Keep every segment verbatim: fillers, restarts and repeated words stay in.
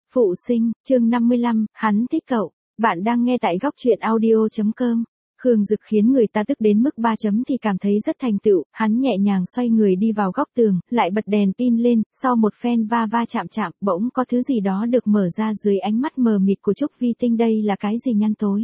Phụ sinh, chương năm mươi lăm, hắn thích cậu. Bạn đang nghe tại góc truyện audio.com. Khương Dực khiến người ta tức đến mức ba chấm thì cảm thấy rất thành tựu, hắn nhẹ nhàng xoay người đi vào góc tường, lại bật đèn pin lên, sau một phen va va chạm chạm, bỗng có thứ gì đó được mở ra dưới ánh mắt mờ mịt của Trúc Vi Tinh. Đây là cái gì? Ngăn tối.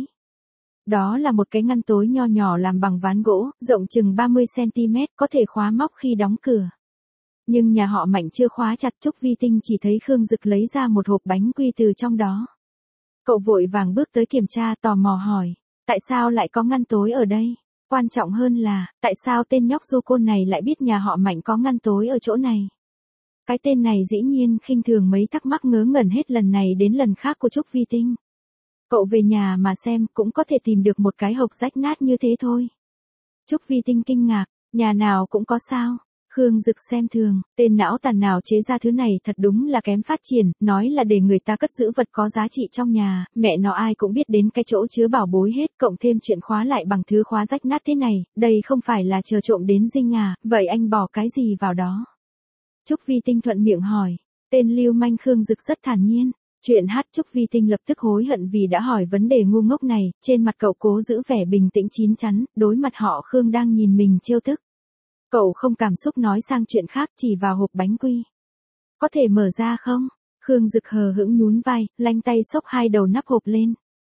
Đó là một cái ngăn tối nho nhỏ làm bằng ván gỗ, rộng chừng ba mươi xăng ti mét, có thể khóa móc khi đóng cửa. Nhưng nhà họ Mạnh chưa khóa chặt. Trúc Vi Tinh chỉ thấy Khương Dực lấy ra một hộp bánh quy từ trong đó. Cậu vội vàng bước tới kiểm tra, tò mò hỏi, tại sao lại có ngăn tối ở đây? Quan trọng hơn là, tại sao tên nhóc du côn này lại biết nhà họ Mạnh có ngăn tối ở chỗ này? Cái tên này dĩ nhiên khinh thường mấy thắc mắc ngớ ngẩn hết lần này đến lần khác của Trúc Vi Tinh. Cậu về nhà mà xem, cũng có thể tìm được một cái hộp rách nát như thế thôi. Trúc Vi Tinh kinh ngạc, nhà nào cũng có sao? Khương Dực xem thường, tên não tàn nào chế ra thứ này thật đúng là kém phát triển, nói là để người ta cất giữ vật có giá trị trong nhà, mẹ nó ai cũng biết đến cái chỗ chứa bảo bối hết, cộng thêm chuyện khóa lại bằng thứ khóa rách nát thế này, đây không phải là chờ trộm đến dinh à, vậy anh bỏ cái gì vào đó? Trúc Vi Tinh thuận miệng hỏi, tên lưu manh. Khương Dực rất thản nhiên. Chuyện hát. Trúc Vi Tinh lập tức hối hận vì đã hỏi vấn đề ngu ngốc này, trên mặt cậu cố giữ vẻ bình tĩnh chín chắn, đối mặt họ Khương đang nhìn mình trêu tức. Cậu không cảm xúc nói sang chuyện khác, chỉ vào hộp bánh quy. Có thể mở ra không? Khương Dực hờ hững nhún vai, lanh tay xốc hai đầu nắp hộp lên.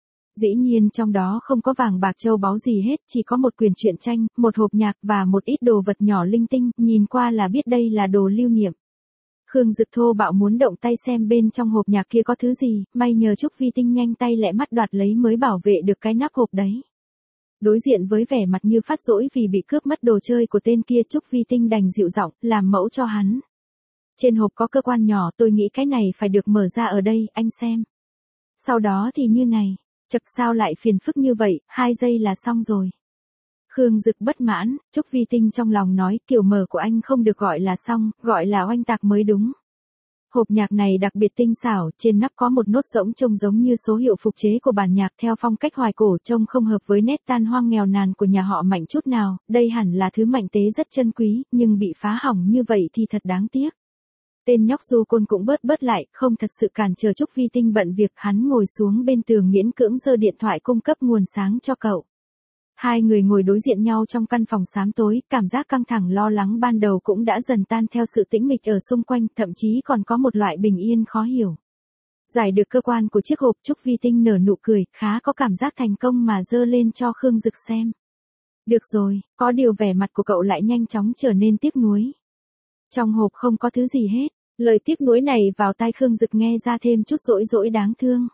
Dĩ nhiên trong đó không có vàng bạc châu báu gì hết, chỉ có một quyển truyện tranh, một hộp nhạc và một ít đồ vật nhỏ linh tinh, nhìn qua là biết đây là đồ lưu niệm. Khương Dực thô bạo muốn động tay xem bên trong hộp nhạc kia có thứ gì, may nhờ Trúc Vi Tinh nhanh tay lẹ mắt đoạt lấy mới bảo vệ được cái nắp hộp đấy. Đối diện với vẻ mặt như phát dỗi vì bị cướp mất đồ chơi của tên kia, Trúc Vi Tinh đành dịu giọng, làm mẫu cho hắn. Trên hộp có cơ quan nhỏ, tôi nghĩ cái này phải được mở ra ở đây, anh xem. Sau đó thì như này, chật sao lại phiền phức như vậy, hai giây là xong rồi. Khương Dực bất mãn, Trúc Vi Tinh trong lòng nói, kiểu mở của anh không được gọi là xong, gọi là oanh tạc mới đúng. Hộp nhạc này đặc biệt tinh xảo, trên nắp có một nốt rỗng trông giống như số hiệu phục chế của bản nhạc theo phong cách hoài cổ, trông không hợp với nét tan hoang nghèo nàn của nhà họ Mạnh chút nào, đây hẳn là thứ mạnh tế rất chân quý, nhưng bị phá hỏng như vậy thì thật đáng tiếc. Tên nhóc du côn cũng bớt bớt lại, không thật sự cản trở Trúc Vi Tinh bận việc, hắn ngồi xuống bên tường miễn cưỡng giơ điện thoại cung cấp nguồn sáng cho cậu. Hai người ngồi đối diện nhau trong căn phòng xám tối, cảm giác căng thẳng lo lắng ban đầu cũng đã dần tan theo sự tĩnh mịch ở xung quanh, thậm chí còn có một loại bình yên khó hiểu. Giải được cơ quan của chiếc hộp, Trúc Vi Tinh nở nụ cười, khá có cảm giác thành công mà giơ lên cho Khương Dực xem. Được rồi, có điều vẻ mặt của cậu lại nhanh chóng trở nên tiếc nuối. Trong hộp không có thứ gì hết, lời tiếc nuối này vào tai Khương Dực nghe ra thêm chút dỗi dỗi đáng thương.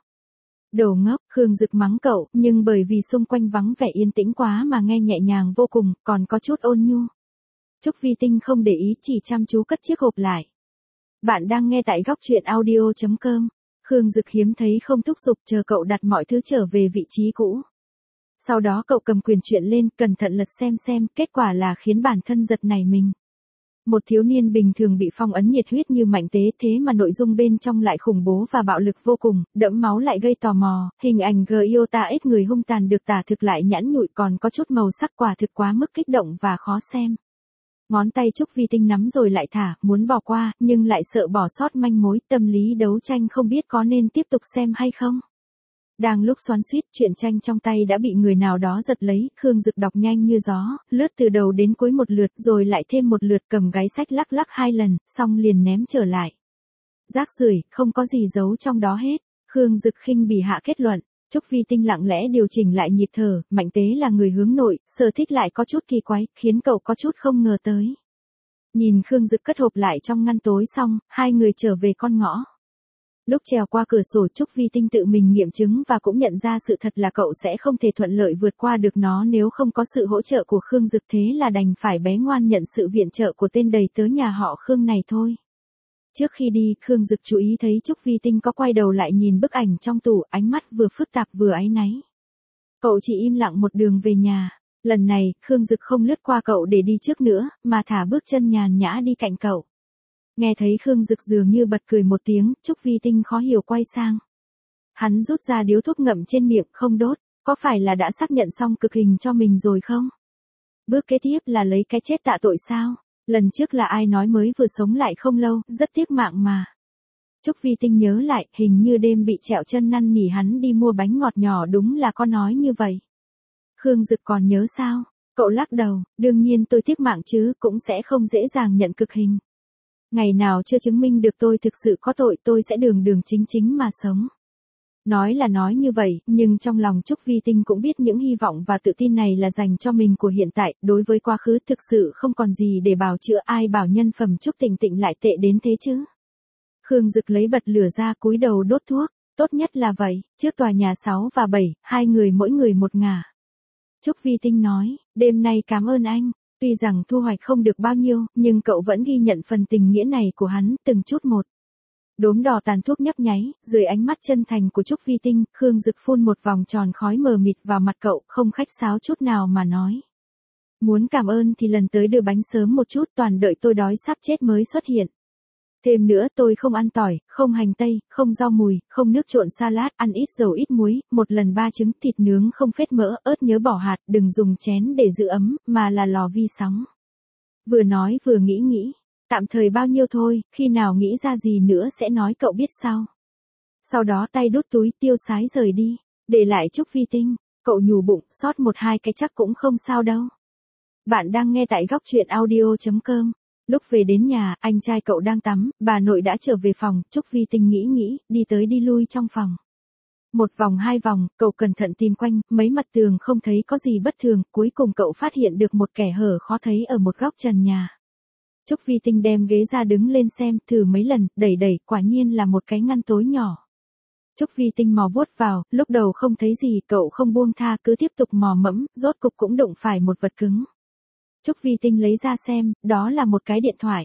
Đồ ngốc. Khương Dực mắng cậu, nhưng bởi vì xung quanh vắng vẻ yên tĩnh quá mà nghe nhẹ nhàng vô cùng, còn có chút ôn nhu. Trúc Vi Tinh không để ý, chỉ chăm chú cất chiếc hộp lại. Bạn đang nghe tại góc truyện audio.com. Khương Dực hiếm thấy không thúc giục, chờ cậu đặt mọi thứ trở về vị trí cũ. Sau đó cậu cầm quyển truyện lên, cẩn thận lật xem xem, kết quả là khiến bản thân giật nảy mình. Một thiếu niên bình thường bị phong ấn nhiệt huyết như Mạnh Tế, thế mà nội dung bên trong lại khủng bố và bạo lực vô cùng, đẫm máu lại gây tò mò, hình ảnh Giota ít người hung tàn được tả thực lại nhẵn nhụi, còn có chút màu sắc, quả thực quá mức kích động và khó xem. Ngón tay Trúc Vi Tinh nắm rồi lại thả, muốn bỏ qua, nhưng lại sợ bỏ sót manh mối, tâm lý đấu tranh không biết có nên tiếp tục xem hay không. Đang lúc xoắn xuýt, truyện tranh trong tay đã bị người nào đó giật lấy, Khương Dực đọc nhanh như gió, lướt từ đầu đến cuối một lượt, rồi lại thêm một lượt, cầm gáy sách lắc lắc hai lần, xong liền ném trở lại. Rác rưởi, không có gì giấu trong đó hết. Khương Dực khinh bỉ hạ kết luận. Trúc Vi Tinh lặng lẽ điều chỉnh lại nhịp thở, Mạnh Tế là người hướng nội, sở thích lại có chút kỳ quái, khiến cậu có chút không ngờ tới. Nhìn Khương Dực cất hộp lại trong ngăn tối xong, hai người trở về con ngõ. Lúc trèo qua cửa sổ, Trúc Vi Tinh tự mình nghiệm chứng và cũng nhận ra sự thật là cậu sẽ không thể thuận lợi vượt qua được nó nếu không có sự hỗ trợ của Khương Dực, thế là đành phải bé ngoan nhận sự viện trợ của tên đầy tớ nhà họ Khương này thôi. Trước khi đi, Khương Dực chú ý thấy Trúc Vi Tinh có quay đầu lại nhìn bức ảnh trong tủ, ánh mắt vừa phức tạp vừa áy náy. Cậu chỉ im lặng một đường về nhà. Lần này, Khương Dực không lướt qua cậu để đi trước nữa, mà thả bước chân nhàn nhã đi cạnh cậu. Nghe thấy Khương Dực dường như bật cười một tiếng, Trúc Vi Tinh khó hiểu quay sang. Hắn rút ra điếu thuốc ngậm trên miệng, không đốt, có phải là đã xác nhận xong cực hình cho mình rồi không? Bước kế tiếp là lấy cái chết tạ tội sao? Lần trước là ai nói mới vừa sống lại không lâu, rất tiếc mạng mà. Trúc Vi Tinh nhớ lại, hình như đêm bị trẹo chân năn nỉ hắn đi mua bánh ngọt nhỏ đúng là có nói như vậy. Khương Dực còn nhớ sao? Cậu lắc đầu, đương nhiên tôi tiếc mạng chứ, cũng sẽ không dễ dàng nhận cực hình. Ngày nào chưa chứng minh được tôi thực sự có tội, tôi sẽ đường đường chính chính mà sống. Nói là nói như vậy, nhưng trong lòng Trúc Vi Tinh cũng biết những hy vọng và tự tin này là dành cho mình của hiện tại, đối với quá khứ thực sự không còn gì để bào chữa, ai bảo nhân phẩm Trúc Tịnh Tịnh lại tệ đến thế chứ. Khương Dực lấy bật lửa ra cúi đầu đốt thuốc, tốt nhất là vậy, trước tòa nhà sáu và bảy, hai người mỗi người một ngả. Trúc Vi Tinh nói, đêm nay cảm ơn anh, tuy rằng thu hoạch không được bao nhiêu, nhưng cậu vẫn ghi nhận phần tình nghĩa này của hắn, từng chút một. Đốm đỏ tàn thuốc nhấp nháy, dưới ánh mắt chân thành của Trúc Vi Tinh, Khương Dực phun một vòng tròn khói mờ mịt vào mặt cậu, không khách sáo chút nào mà nói. Muốn cảm ơn thì lần tới đưa bánh sớm một chút, toàn đợi tôi đói sắp chết mới xuất hiện. Thêm nữa tôi không ăn tỏi, không hành tây, không rau mùi, không nước trộn salad, ăn ít dầu ít muối, một lần ba trứng, thịt nướng không phết mỡ, ớt nhớ bỏ hạt, đừng dùng chén để giữ ấm, mà là lò vi sóng. Vừa nói vừa nghĩ nghĩ, tạm thời bao nhiêu thôi, khi nào nghĩ ra gì nữa sẽ nói cậu biết sau. Sau đó tay đút túi tiêu sái rời đi, để lại Trúc Vi Tinh, cậu nhủ bụng, sót một hai cái chắc cũng không sao đâu. Bạn đang nghe tại góc truyện audio chấm com. Lúc về đến nhà, anh trai cậu đang tắm, bà nội đã trở về phòng, Trúc Vi Tinh nghĩ nghĩ, đi tới đi lui trong phòng. Một vòng hai vòng, cậu cẩn thận tìm quanh, mấy mặt tường không thấy có gì bất thường, cuối cùng cậu phát hiện được một kẻ hở khó thấy ở một góc trần nhà. Trúc Vi Tinh đem ghế ra đứng lên xem, thử mấy lần, đẩy đẩy, quả nhiên là một cái ngăn tối nhỏ. Trúc Vi Tinh mò vuốt vào, lúc đầu không thấy gì, cậu không buông tha, cứ tiếp tục mò mẫm, rốt cục cũng đụng phải một vật cứng. Trúc Vi Tinh lấy ra xem, đó là một cái điện thoại.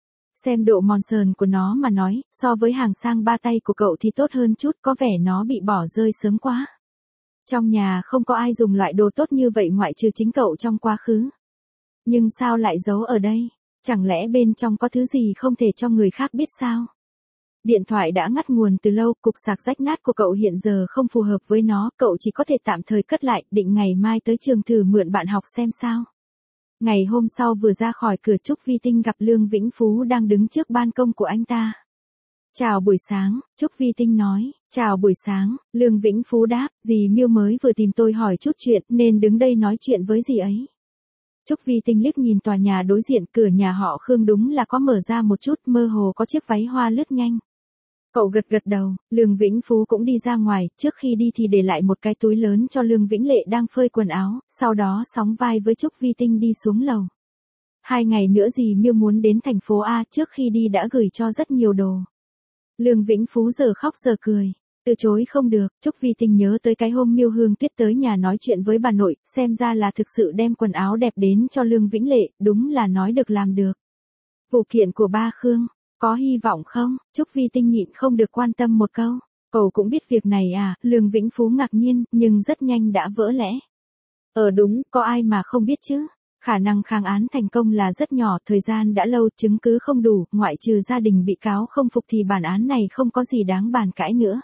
Xem độ mòn sờn của nó mà nói, so với hàng sang ba tay của cậu thì tốt hơn chút, có vẻ nó bị bỏ rơi sớm quá. Trong nhà không có ai dùng loại đồ tốt như vậy ngoại trừ chính cậu trong quá khứ. Nhưng sao lại giấu ở đây? Chẳng lẽ bên trong có thứ gì không thể cho người khác biết sao? Điện thoại đã ngắt nguồn từ lâu, cục sạc rách nát của cậu hiện giờ không phù hợp với nó, cậu chỉ có thể tạm thời cất lại, định ngày mai tới trường thử mượn bạn học xem sao. Ngày hôm sau vừa ra khỏi cửa, Trúc Vi Tinh gặp Lương Vĩnh Phú đang đứng trước ban công của anh ta. Chào buổi sáng, Trúc Vi Tinh nói. Chào buổi sáng, Lương Vĩnh Phú đáp, dì Miêu mới vừa tìm tôi hỏi chút chuyện nên đứng đây nói chuyện với dì ấy. Trúc Vi Tinh liếc nhìn tòa nhà đối diện, cửa nhà họ Khương đúng là có mở ra một chút, mơ hồ có chiếc váy hoa lướt nhanh. Cậu gật gật đầu, Lương Vĩnh Phú cũng đi ra ngoài, trước khi đi thì để lại một cái túi lớn cho Lương Vĩnh Lệ đang phơi quần áo, sau đó sóng vai với Trúc Vi Tinh đi xuống lầu. Hai ngày nữa dì Miêu muốn đến thành phố A, trước khi đi đã gửi cho rất nhiều đồ. Lương Vĩnh Phú giờ khóc giờ cười, từ chối không được. Trúc Vi Tinh nhớ tới cái hôm Miêu Hương Tuyết tới nhà nói chuyện với bà nội, xem ra là thực sự đem quần áo đẹp đến cho Lương Vĩnh Lệ, đúng là nói được làm được. Vụ kiện của ba Khương, có hy vọng không? Trúc Vi Tinh nhịn không được quan tâm một câu. Cậu cũng biết việc này à? Lương Vĩnh Phú ngạc nhiên, nhưng rất nhanh đã vỡ lẽ. Ờ đúng, có ai mà không biết chứ? Khả năng kháng án thành công là rất nhỏ, thời gian đã lâu, chứng cứ không đủ, ngoại trừ gia đình bị cáo không phục thì bản án này không có gì đáng bàn cãi nữa.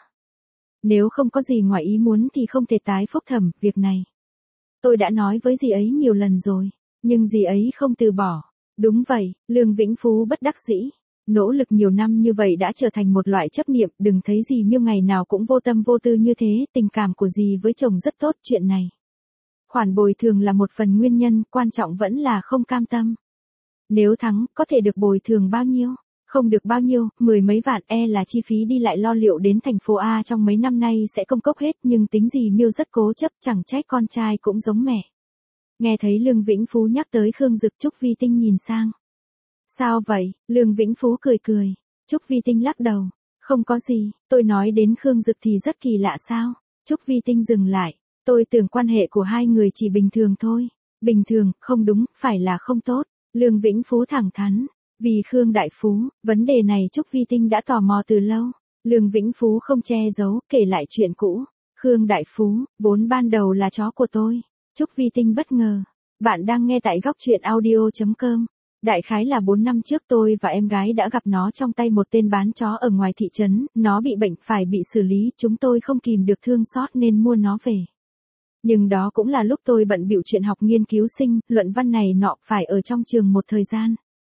Nếu không có gì ngoài ý muốn thì không thể tái phúc thẩm việc này. Tôi đã nói với dì ấy nhiều lần rồi, nhưng dì ấy không từ bỏ. Đúng vậy, Lương Vĩnh Phú bất đắc dĩ. Nỗ lực nhiều năm như vậy đã trở thành một loại chấp niệm, đừng thấy dì Miêu ngày nào cũng vô tâm vô tư như thế, tình cảm của dì với chồng rất tốt, chuyện này. Khoản bồi thường là một phần nguyên nhân, quan trọng vẫn là không cam tâm. Nếu thắng, có thể được bồi thường bao nhiêu? Không được bao nhiêu, mười mấy vạn, e là chi phí đi lại lo liệu đến thành phố A trong mấy năm nay sẽ công cốc hết, nhưng tính dì Miêu rất cố chấp, chẳng trách con trai cũng giống mẹ. Nghe thấy Lương Vĩnh Phú nhắc tới Khương Dực, Trúc Vi Tinh nhìn sang. Sao vậy? Lương Vĩnh Phú cười cười. Trúc Vi Tinh lắc đầu. Không có gì, tôi nói đến Khương Dực thì rất kỳ lạ sao? Trúc Vi Tinh dừng lại. Tôi tưởng quan hệ của hai người chỉ bình thường thôi. Bình thường, không đúng, phải là không tốt. Lương Vĩnh Phú thẳng thắn. Vì Khương Đại Phú, vấn đề này Trúc Vi Tinh đã tò mò từ lâu. Lương Vĩnh Phú không che giấu, kể lại chuyện cũ. Khương Đại Phú, vốn ban đầu là chó của tôi. Trúc Vi Tinh bất ngờ. Bạn đang nghe tại góc truyện audio chấm com. Đại khái là bốn năm trước tôi và em gái đã gặp nó trong tay một tên bán chó ở ngoài thị trấn, nó bị bệnh phải bị xử lý, chúng tôi không kìm được thương xót nên mua nó về. Nhưng đó cũng là lúc tôi bận bịu chuyện học nghiên cứu sinh, luận văn này nọ, phải ở trong trường một thời gian.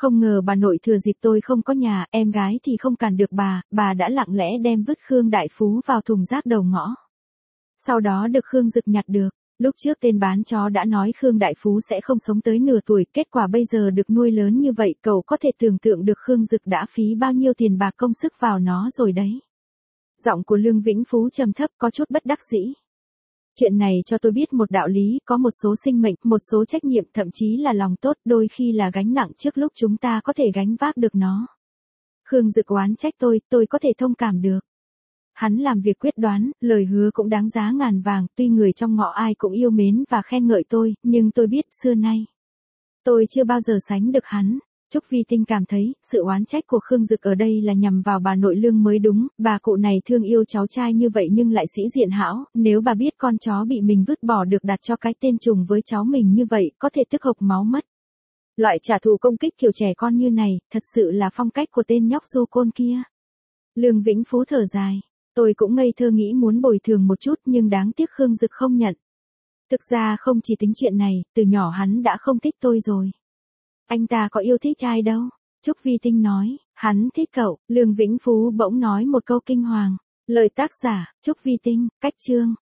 Không ngờ bà nội thừa dịp tôi không có nhà, em gái thì không cản được bà, bà đã lặng lẽ đem vứt Khương Đại Phú vào thùng rác đầu ngõ. Sau đó được Khương Dực nhặt được. Lúc trước tên bán chó đã nói Khương Đại Phú sẽ không sống tới nửa tuổi, kết quả bây giờ được nuôi lớn như vậy, cậu có thể tưởng tượng được Khương Dực đã phí bao nhiêu tiền bạc công sức vào nó rồi đấy. Giọng của Lương Vĩnh Phú trầm thấp có chút bất đắc dĩ. Chuyện này cho tôi biết một đạo lý, có một số sinh mệnh, một số trách nhiệm, thậm chí là lòng tốt, đôi khi là gánh nặng trước lúc chúng ta có thể gánh vác được nó. Khương Dực oán trách tôi, tôi có thể thông cảm được. Hắn làm việc quyết đoán, lời hứa cũng đáng giá ngàn vàng, tuy người trong ngõ ai cũng yêu mến và khen ngợi tôi, nhưng tôi biết xưa nay tôi chưa bao giờ sánh được hắn. Trúc Vi Tinh cảm thấy, sự oán trách của Khương Dực ở đây là nhằm vào bà nội Lương mới đúng, bà cụ này thương yêu cháu trai như vậy nhưng lại sĩ diện hão, nếu bà biết con chó bị mình vứt bỏ được đặt cho cái tên trùng với cháu mình như vậy, có thể tức hộc máu mất. Loại trả thù công kích kiểu trẻ con như này, thật sự là phong cách của tên nhóc du côn kia. Lương Vĩnh Phú thở dài, tôi cũng ngây thơ nghĩ muốn bồi thường một chút nhưng đáng tiếc Khương Dực không nhận. Thực ra không chỉ tính chuyện này, từ nhỏ hắn đã không thích tôi rồi. Anh ta có yêu thích ai đâu. Trúc Vi Tinh nói, hắn thích cậu. Lương Vĩnh Phú bỗng nói một câu kinh hoàng. Lời tác giả, Trúc Vi Tinh, cách chương.